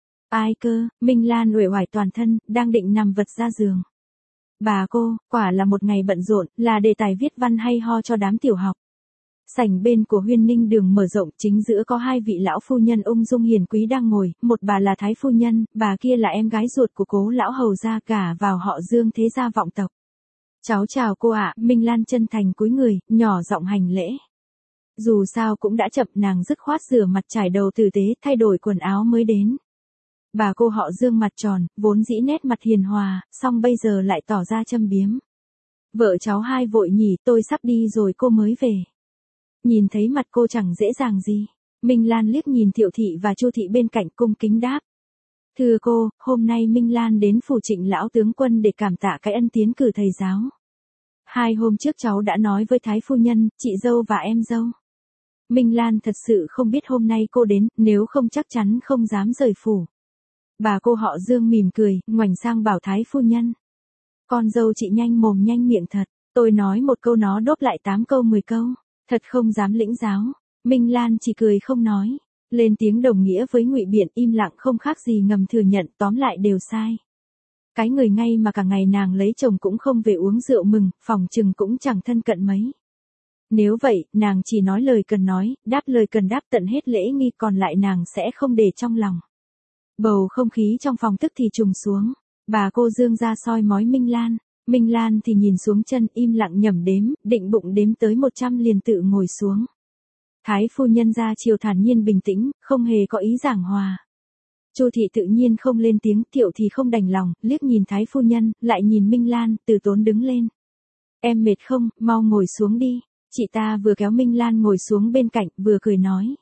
Ai cơ? Minh Lan uể oải toàn thân, đang định nằm vật ra giường. Bà cô, quả là một ngày bận rộn, là đề tài viết văn hay ho cho đám tiểu học. Sảnh bên của Huyên Ninh đường mở rộng, chính giữa có hai vị lão phu nhân ung dung hiền quý đang ngồi, một bà là thái phu nhân, bà kia là em gái ruột của cố lão hầu gia, cả vào họ Dương thế gia vọng tộc. Cháu chào cô ạ, Minh Lan chân thành cúi người, nhỏ giọng hành lễ. Dù sao cũng đã chậm, nàng dứt khoát rửa mặt trải đầu tử tế, thay đổi quần áo mới đến. Bà cô họ Dương mặt tròn, vốn dĩ nét mặt hiền hòa, song bây giờ lại tỏ ra châm biếm. Vợ cháu hai vội nhỉ, tôi sắp đi rồi cô mới về. Nhìn thấy mặt cô chẳng dễ dàng gì. Minh Lan liếc nhìn Thiệu Thị và Chu Thị bên cạnh cung kính đáp. Thưa cô, hôm nay Minh Lan đến phủ Trịnh lão tướng quân để cảm tạ cái ân tiến cử thầy giáo. Hai hôm trước cháu đã nói với Thái phu nhân, chị dâu và em dâu. Minh Lan thật sự không biết hôm nay cô đến, nếu không chắc chắn không dám rời phủ. Bà cô họ Dương mỉm cười, ngoảnh sang bảo Thái phu nhân. Con dâu chị nhanh mồm nhanh miệng thật, tôi nói một câu nó đốt lại tám câu mười câu, thật không dám lĩnh giáo. Minh Lan chỉ cười không nói, lên tiếng đồng nghĩa với ngụy biện, im lặng không khác gì ngầm thừa nhận, tóm lại đều sai. Cái người ngay mà cả ngày nàng lấy chồng cũng không về uống rượu mừng, phòng chừng cũng chẳng thân cận mấy. Nếu vậy, nàng chỉ nói lời cần nói, đáp lời cần đáp tận hết lễ nghi, còn lại nàng sẽ không để trong lòng. Bầu không khí trong phòng tức thì trùng xuống. Bà cô Dương ra soi mói Minh Lan. Minh Lan thì nhìn xuống chân, im lặng nhẩm đếm, định bụng đếm tới một trăm liền tự ngồi xuống. Thái phu nhân ra chiều thản nhiên bình tĩnh, không hề có ý giảng hòa. Chu Thị tự nhiên không lên tiếng, Thiệu thì không đành lòng, liếc nhìn Thái phu nhân, lại nhìn Minh Lan, từ tốn đứng lên. Em mệt không, mau ngồi xuống đi. Chị ta vừa kéo Minh Lan ngồi xuống bên cạnh, vừa cười nói.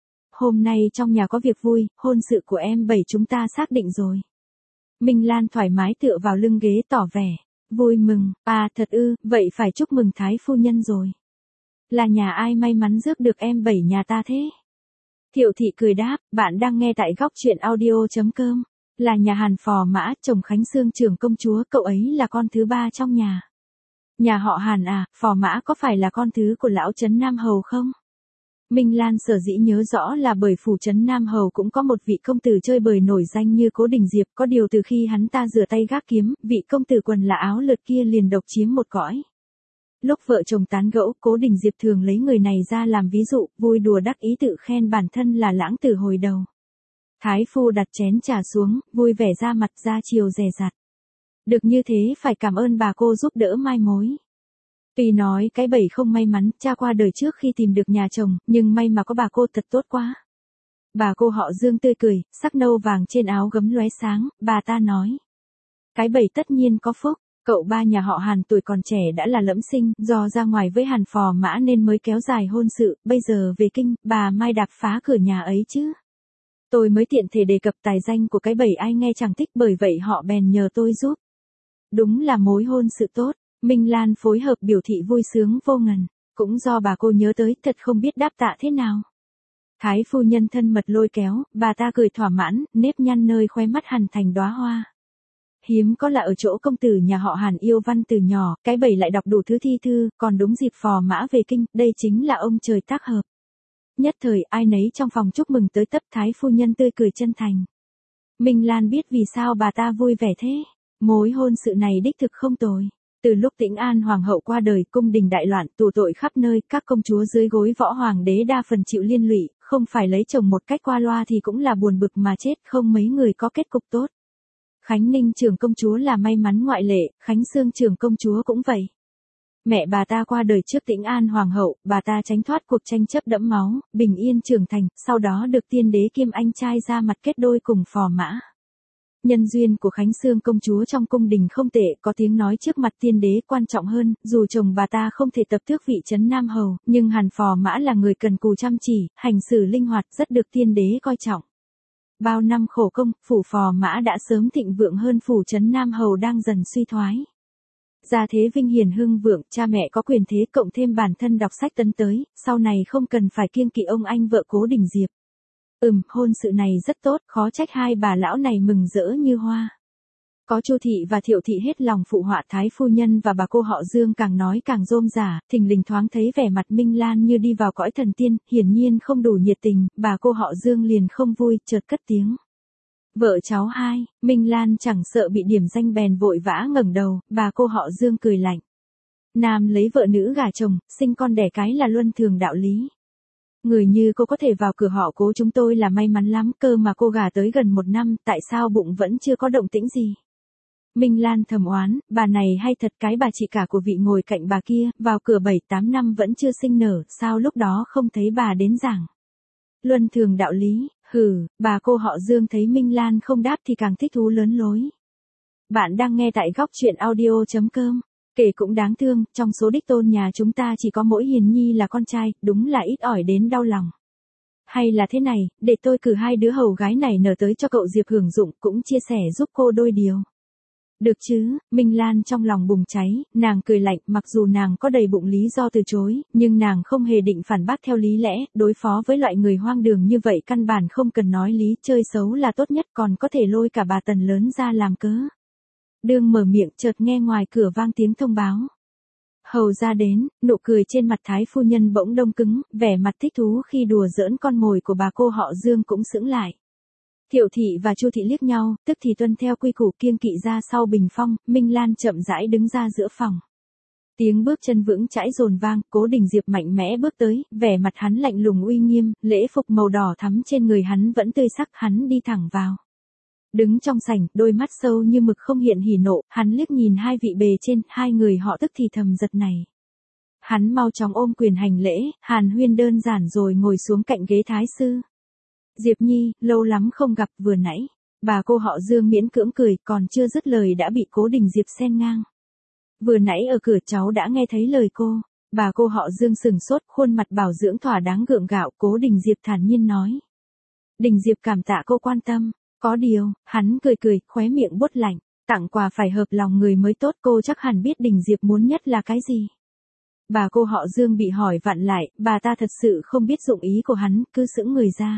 Hôm nay trong nhà có việc vui, hôn sự của em bảy chúng ta xác định rồi. Minh Lan thoải mái tựa vào lưng ghế tỏ vẻ. Vui mừng, à thật ư, vậy phải chúc mừng Thái phu nhân rồi. Là nhà ai may mắn rước được em bảy nhà ta thế? Thiệu Thị cười đáp, bạn đang nghe tại góc truyện audio chấm com. Là nhà Hàn Phò Mã, chồng Khánh Xương trưởng công chúa, cậu ấy là con thứ ba trong nhà. Nhà họ Hàn à, Phò Mã có phải là con thứ của lão Trấn Nam Hầu không? Minh Lan sở dĩ nhớ rõ là bởi phủ Trấn Nam Hầu cũng có một vị công tử chơi bời nổi danh như Cố Đình Diệp, có điều từ khi hắn ta rửa tay gác kiếm, vị công tử quần là áo lượt kia liền độc chiếm một cõi. Lúc vợ chồng tán gẫu, Cố Đình Diệp thường lấy người này ra làm ví dụ, vui đùa đắc ý tự khen bản thân là lãng tử hồi đầu. Thái phu đặt chén trà xuống, vui vẻ ra mặt ra chiều dè dặt. Được như thế phải cảm ơn bà cô giúp đỡ mai mối. Tuy nói cái bầy không may mắn, cha qua đời trước khi tìm được nhà chồng, nhưng may mà có bà cô thật tốt quá. Bà cô họ Dương tươi cười, sắc nâu vàng trên áo gấm lóe sáng, bà ta nói. Cái bầy tất nhiên có phúc, cậu ba nhà họ Hàn tuổi còn trẻ đã là lẫm sinh, do ra ngoài với Hàn Phò Mã nên mới kéo dài hôn sự, bây giờ về kinh, bà mai đạp phá cửa nhà ấy chứ. Tôi mới tiện thể đề cập tài danh của cái bầy ai nghe chẳng thích, bởi vậy họ bèn nhờ tôi giúp. Đúng là mối hôn sự tốt. Minh Lan phối hợp biểu thị vui sướng vô ngần, cũng do bà cô nhớ tới, thật không biết đáp tạ thế nào. Thái phu nhân thân mật lôi kéo, bà ta cười thỏa mãn, nếp nhăn nơi khóe mắt hằn thành đóa hoa. Hiếm có là ở chỗ công tử nhà họ Hàn yêu văn từ nhỏ, cái bầy lại đọc đủ thứ thi thư, còn đúng dịp Phò Mã về kinh, đây chính là ông trời tác hợp. Nhất thời ai nấy trong phòng chúc mừng tới tấp, Thái phu nhân tươi cười chân thành. Minh Lan biết vì sao bà ta vui vẻ thế, mối hôn sự này đích thực không tồi. Từ lúc Tĩnh An hoàng hậu qua đời, cung đình đại loạn, tù tội khắp nơi, các công chúa dưới gối võ hoàng đế đa phần chịu liên lụy, không phải lấy chồng một cách qua loa thì cũng là buồn bực mà chết, không mấy người có kết cục tốt. Khánh Ninh trưởng công chúa là may mắn ngoại lệ, Khánh Xương trưởng công chúa cũng vậy. Mẹ bà ta qua đời trước Tĩnh An hoàng hậu, bà ta tránh thoát cuộc tranh chấp đẫm máu, bình yên trưởng thành, sau đó được tiên đế kiêm anh trai ra mặt kết đôi cùng Phò Mã. Nhân duyên của Khánh Xương công chúa trong cung đình không tệ, có tiếng nói trước mặt tiên đế quan trọng hơn, dù chồng bà ta không thể tập tước vị Trấn Nam Hầu, nhưng Hàn Phò Mã là người cần cù chăm chỉ, hành xử linh hoạt, rất được tiên đế coi trọng. Bao năm khổ công, phủ Phò Mã đã sớm thịnh vượng hơn phủ Trấn Nam Hầu đang dần suy thoái. Gia thế vinh hiển hưng vượng, cha mẹ có quyền thế cộng thêm bản thân đọc sách tấn tới, sau này không cần phải kiêng kỵ ông anh vợ Cố Đình Diệp. Ừm, hôn sự này rất tốt, khó trách hai bà lão này mừng rỡ như hoa. Có Chu Thị và Thiệu Thị hết lòng phụ họa, Thái phu nhân và bà cô họ Dương càng nói càng rôm rả, thình lình thoáng thấy vẻ mặt Minh Lan như đi vào cõi thần tiên, hiển nhiên không đủ nhiệt tình, bà cô họ Dương liền không vui, chợt cất tiếng. Vợ cháu hai, Minh Lan chẳng sợ bị điểm danh bèn vội vã ngẩng đầu, bà cô họ Dương cười lạnh. Nam lấy vợ nữ gả chồng, sinh con đẻ cái là luân thường đạo lý. Người như cô có thể vào cửa họ Cố chúng tôi là may mắn lắm, cơ mà cô gả tới gần một năm, tại sao bụng vẫn chưa có động tĩnh gì? Minh Lan thầm oán, bà này hay thật, cái bà chị cả của vị ngồi cạnh bà kia, vào cửa bảy tám năm vẫn chưa sinh nở, sao lúc đó không thấy bà đến giảng? Luân thường đạo lý, Hừ, bà cô họ Dương thấy Minh Lan không đáp thì càng thích thú lớn lối. Bạn đang nghe tại góc chuyện audio.com. Kể cũng đáng thương, trong số đích tôn nhà chúng ta chỉ có mỗi Hiền Nhi là con trai, đúng là ít ỏi đến đau lòng. Hay là thế này, để tôi cử hai đứa hầu gái này nở tới cho cậu Diệp hưởng dụng, cũng chia sẻ giúp cô đôi điều. Được chứ, Minh Lan trong lòng bùng cháy, nàng cười lạnh, mặc dù nàng có đầy bụng lý do từ chối, nhưng nàng không hề định phản bác theo lý lẽ, đối phó với loại người hoang đường như vậy căn bản không cần nói lý, chơi xấu là tốt nhất, còn có thể lôi cả bà Tần lớn ra làm cớ. Đương mở miệng chợt nghe ngoài cửa vang tiếng thông báo. Hầu ra đến, nụ cười trên mặt thái phu nhân bỗng đông cứng, vẻ mặt thích thú khi đùa giỡn con mồi của bà cô họ Dương cũng sững lại. Thiệu thị và Chu thị liếc nhau, tức thì tuân theo quy củ kiêng kỵ ra sau bình phong, Minh Lan chậm rãi đứng ra giữa phòng. Tiếng bước chân vững chãi dồn vang, Cố Đình Diệp mạnh mẽ bước tới, vẻ mặt hắn lạnh lùng uy nghiêm, lễ phục màu đỏ thắm trên người hắn vẫn tươi sắc, hắn đi thẳng vào. Đứng trong sảnh, đôi mắt sâu như mực không hiện hỉ nộ, hắn liếc nhìn hai vị bề trên, hai người họ tức thì thầm giật này. Hắn mau chóng ôm quyền hành lễ, hàn huyên đơn giản rồi ngồi xuống cạnh ghế thái sư. Diệp Nhi, lâu lắm không gặp, vừa nãy, bà cô họ Dương miễn cưỡng cười, còn chưa dứt lời đã bị Cố Đình Diệp xen ngang. Vừa nãy ở cửa cháu đã nghe thấy lời cô, bà cô họ Dương sừng sốt, khuôn mặt bảo dưỡng thỏa đáng gượng gạo, Cố Đình Diệp thản nhiên nói. Đình Diệp cảm tạ cô quan tâm, có điều, hắn cười cười, khóe miệng buốt lạnh, tặng quà phải hợp lòng người mới tốt, cô chắc hẳn biết Đình Diệp muốn nhất là cái gì. Bà cô họ Dương bị hỏi vặn lại, bà ta thật sự không biết dụng ý của hắn, cứ sững người ra.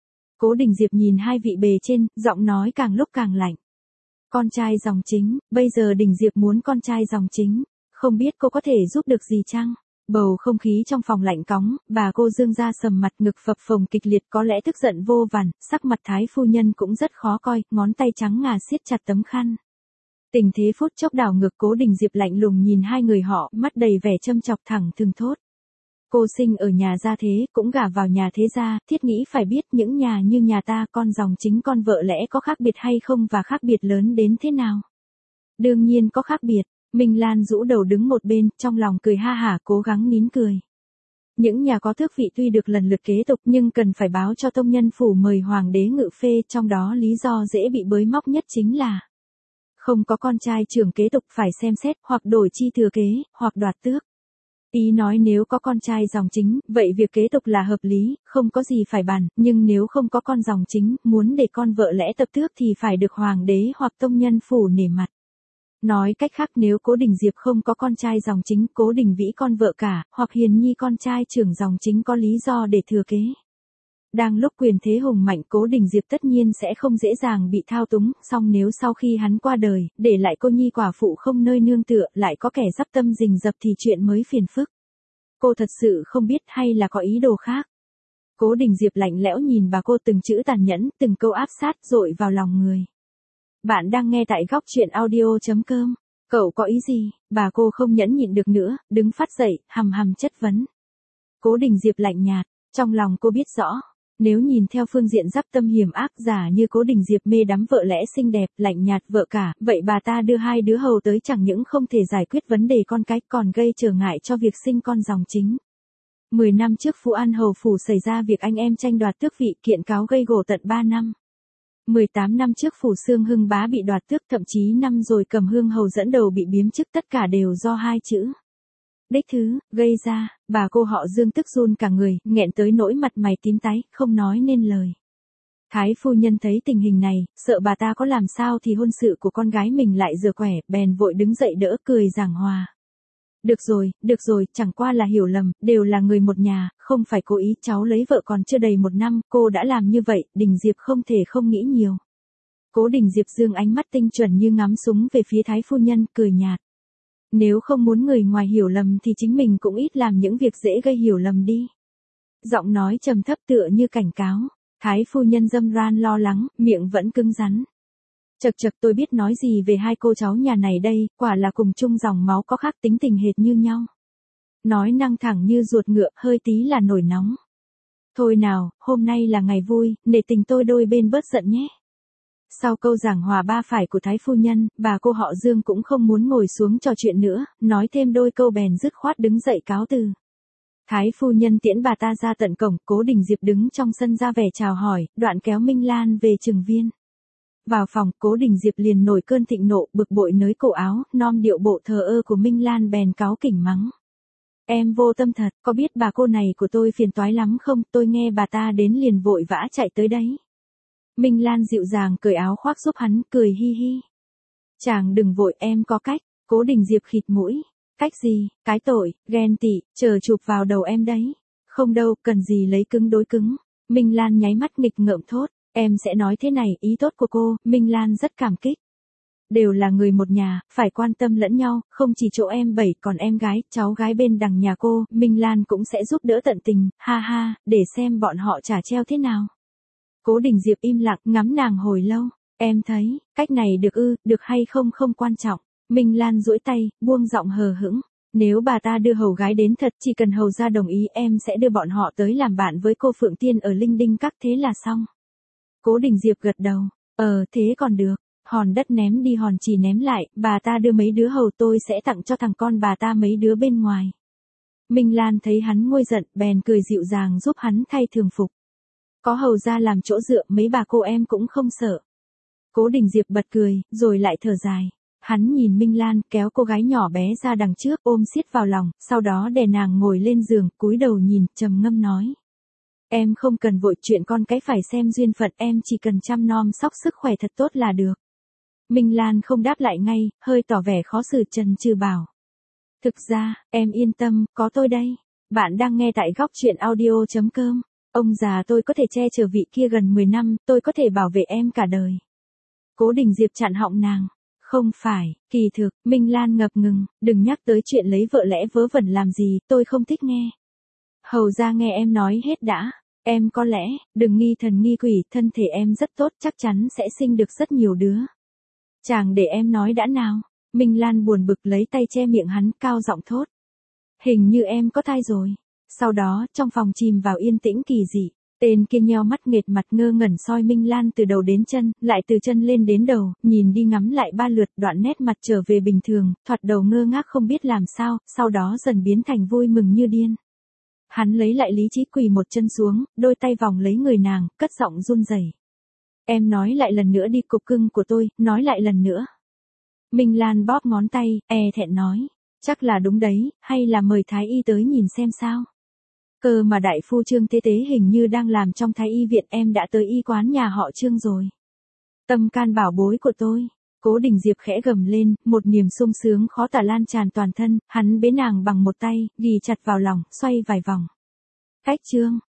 Cố Đình Diệp nhìn hai vị bề trên, giọng nói càng lúc càng lạnh. Con trai dòng chính, bây giờ Đình Diệp muốn con trai dòng chính, không biết cô có thể giúp được gì chăng? Bầu không khí trong phòng lạnh cóng, bà cô Dương ra sầm mặt, ngực phập phồng kịch liệt, có lẽ tức giận vô vàn, sắc mặt thái phu nhân cũng rất khó coi, ngón tay trắng ngà siết chặt tấm khăn. Tình thế phút chốc đảo ngược, Cố Đình Diệp lạnh lùng nhìn hai người họ, mắt đầy vẻ châm chọc, thẳng thừng thốt. Cô sinh ở nhà gia thế, cũng gả vào nhà thế gia, thiết nghĩ phải biết những nhà như nhà ta, con dòng chính con vợ lẽ có khác biệt hay không, và khác biệt lớn đến thế nào? Đương nhiên có khác biệt. Minh Lan rũ đầu đứng một bên, trong lòng cười ha hả, cố gắng nín cười. Những nhà có tước vị tuy được lần lượt kế tục nhưng cần phải báo cho tông nhân phủ mời hoàng đế ngự phê, trong đó lý do dễ bị bới móc nhất chính là không có con trai trưởng kế tục, phải xem xét, hoặc đổi chi thừa kế, hoặc đoạt tước. Ý nói nếu có con trai dòng chính, vậy việc kế tục là hợp lý, không có gì phải bàn, nhưng nếu không có con dòng chính, muốn để con vợ lẽ tập tước thì phải được hoàng đế hoặc tông nhân phủ nể mặt. Nói cách khác, nếu Cố Đình Diệp không có con trai dòng chính, Cố Đình Vĩ con vợ cả, hoặc Hiền Nhi con trai trưởng dòng chính có lý do để thừa kế. Đang lúc quyền thế hùng mạnh, Cố Đình Diệp tất nhiên sẽ không dễ dàng bị thao túng, song nếu sau khi hắn qua đời, để lại cô nhi quả phụ không nơi nương tựa, lại có kẻ dắp tâm rình rập thì chuyện mới phiền phức. Cô thật sự không biết hay là có ý đồ khác. Cố Đình Diệp lạnh lẽo nhìn bà cô, từng chữ tàn nhẫn, từng câu áp sát dội vào lòng người. Bạn đang nghe tại góc chuyện audio.com. Cậu có ý gì? Bà cô không nhẫn nhịn được nữa, đứng phát dậy, hầm hầm chất vấn. Cố Đình Diệp lạnh nhạt, trong lòng cô biết rõ. Nếu nhìn theo phương diện dắp tâm hiểm ác, giả như Cố Đình Diệp mê đắm vợ lẽ xinh đẹp, lạnh nhạt vợ cả, vậy bà ta đưa hai đứa hầu tới chẳng những không thể giải quyết vấn đề con cái, còn gây trở ngại cho việc sinh con dòng chính. Mười năm trước Phú An Hầu Phủ xảy ra việc anh em tranh đoạt tước vị, kiện cáo gây gổ tận ba năm. Mười tám năm trước Phủ Xương Hưng Bá bị đoạt tước, thậm chí năm rồi Cầm Hương Hầu dẫn đầu bị biếm chức, tất cả đều do hai chữ đích thứ gây ra. Bà cô họ Dương tức run cả người, nghẹn tới nỗi mặt mày tím tái, không nói nên lời. Thái phu nhân thấy tình hình này, sợ bà ta có làm sao thì hôn sự của con gái mình lại dở quẻ, bèn vội đứng dậy đỡ, cười giảng hòa. Được rồi, được rồi, chẳng qua là hiểu lầm, đều là người một nhà, không phải cố ý, cháu lấy vợ còn chưa đầy một năm, cô đã làm như vậy, Đình Diệp không thể không nghĩ nhiều. Cố Đình Diệp dương ánh mắt tinh chuẩn như ngắm súng về phía thái phu nhân, cười nhạt. Nếu không muốn người ngoài hiểu lầm thì chính mình cũng ít làm những việc dễ gây hiểu lầm đi. Giọng nói trầm thấp tựa như cảnh cáo. Thái phu nhân dâm ran lo lắng, miệng vẫn cứng rắn. Chật chật, tôi biết nói gì về hai cô cháu nhà này đây, quả là cùng chung dòng máu, có khác tính tình hệt như nhau. Nói năng thẳng như ruột ngựa, hơi tí là nổi nóng. Thôi nào, hôm nay là ngày vui, nể tình tôi đôi bên bớt giận nhé. Sau câu giảng hòa ba phải của thái phu nhân, bà cô họ Dương cũng không muốn ngồi xuống trò chuyện nữa, nói thêm đôi câu bèn dứt khoát đứng dậy cáo từ. Thái phu nhân tiễn bà ta ra tận cổng, Cố Đình Diệp đứng trong sân ra vẻ chào hỏi, đoạn kéo Minh Lan về Trường Viên. Vào phòng, Cố Đình Diệp liền nổi cơn thịnh nộ, bực bội nới cổ áo, nom điệu bộ thờ ơ của Minh Lan bèn cáu kỉnh mắng. Em vô tâm thật, có biết bà cô này của tôi phiền toái lắm không, tôi nghe bà ta đến liền vội vã chạy tới đấy. Minh Lan dịu dàng cởi áo khoác giúp hắn, cười hi hi. Chàng đừng vội, em có cách. Cố Đình Diệp khịt mũi. Cách gì? Cái tội, ghen tị, chờ chụp vào đầu em đấy. Không đâu, cần gì lấy cứng đối cứng. Minh Lan nháy mắt nghịch ngợm thốt. Em sẽ nói thế này, ý tốt của cô, Minh Lan rất cảm kích. Đều là người một nhà, phải quan tâm lẫn nhau, không chỉ chỗ em bảy còn em gái, cháu gái bên đằng nhà cô, Minh Lan cũng sẽ giúp đỡ tận tình, ha ha, để xem bọn họ trả treo thế nào. Cố Đình Diệp im lặng ngắm nàng hồi lâu, em thấy, cách này được ư, được hay không không quan trọng. Minh Lan duỗi tay, buông giọng hờ hững. Nếu bà ta đưa hầu gái đến thật, chỉ cần hầu gia đồng ý em sẽ đưa bọn họ tới làm bạn với cô Phượng Tiên ở Linh Đinh Các, thế là xong. Cố Đình Diệp gật đầu, ờ thế còn được, hòn đất ném đi hòn chỉ ném lại, bà ta đưa mấy đứa hầu tôi sẽ tặng cho thằng con bà ta mấy đứa bên ngoài. Minh Lan thấy hắn nguôi giận, bèn cười dịu dàng giúp hắn thay thường phục. Có hầu gia làm chỗ dựa, mấy bà cô em cũng không sợ. Cố Đình Diệp bật cười, rồi lại thở dài. Hắn nhìn Minh Lan, kéo cô gái nhỏ bé ra đằng trước, ôm siết vào lòng, sau đó đè nàng ngồi lên giường, cúi đầu nhìn, trầm ngâm nói. Em không cần vội, chuyện con cái phải xem duyên phận, em chỉ cần chăm nom sóc sức khỏe thật tốt là được. Minh Lan không đáp lại ngay, hơi tỏ vẻ khó xử, chần chừ bảo. Thực ra, em yên tâm, có tôi đây. Bạn đang nghe tại góc truyện audio chấm com. Ông già tôi có thể che chở vị kia gần mười năm, tôi có thể bảo vệ em cả đời. Cố Đình Diệp chặn họng nàng. Không phải, kỳ thực, Minh Lan ngập ngừng, đừng nhắc tới chuyện lấy vợ lẽ vớ vẩn làm gì, tôi không thích nghe. Hầu ra nghe em nói hết đã, em có lẽ, đừng nghi thần nghi quỷ, thân thể em rất tốt, chắc chắn sẽ sinh được rất nhiều đứa. Chàng để em nói đã nào. Minh Lan buồn bực lấy tay che miệng hắn, cao giọng thốt. Hình như em có thai rồi. Sau đó, trong phòng chìm vào yên tĩnh kỳ dị. Tên kia nheo mắt nghệt mặt ngơ ngẩn soi Minh Lan từ đầu đến chân, lại từ chân lên đến đầu, nhìn đi ngắm lại ba lượt, đoạn nét mặt trở về bình thường, thoạt đầu ngơ ngác không biết làm sao, sau đó dần biến thành vui mừng như điên. Hắn lấy lại lý trí, quỳ một chân xuống, đôi tay vòng lấy người nàng, cất giọng run rẩy. Em nói lại lần nữa đi, cục cưng của tôi, nói lại lần nữa. Minh Lan bóp ngón tay, e thẹn nói, chắc là đúng đấy, hay là mời thái y tới nhìn xem sao. Cơ mà đại phu Trương Tế Tế hình như đang làm trong thái y viện, em đã tới y quán nhà họ Trương rồi. Tâm can bảo bối của tôi. Cố Đình Diệp khẽ gầm lên, một niềm sung sướng khó tả lan tràn toàn thân, hắn bế nàng bằng một tay, ghì chặt vào lòng, xoay vài vòng. Cách Trương,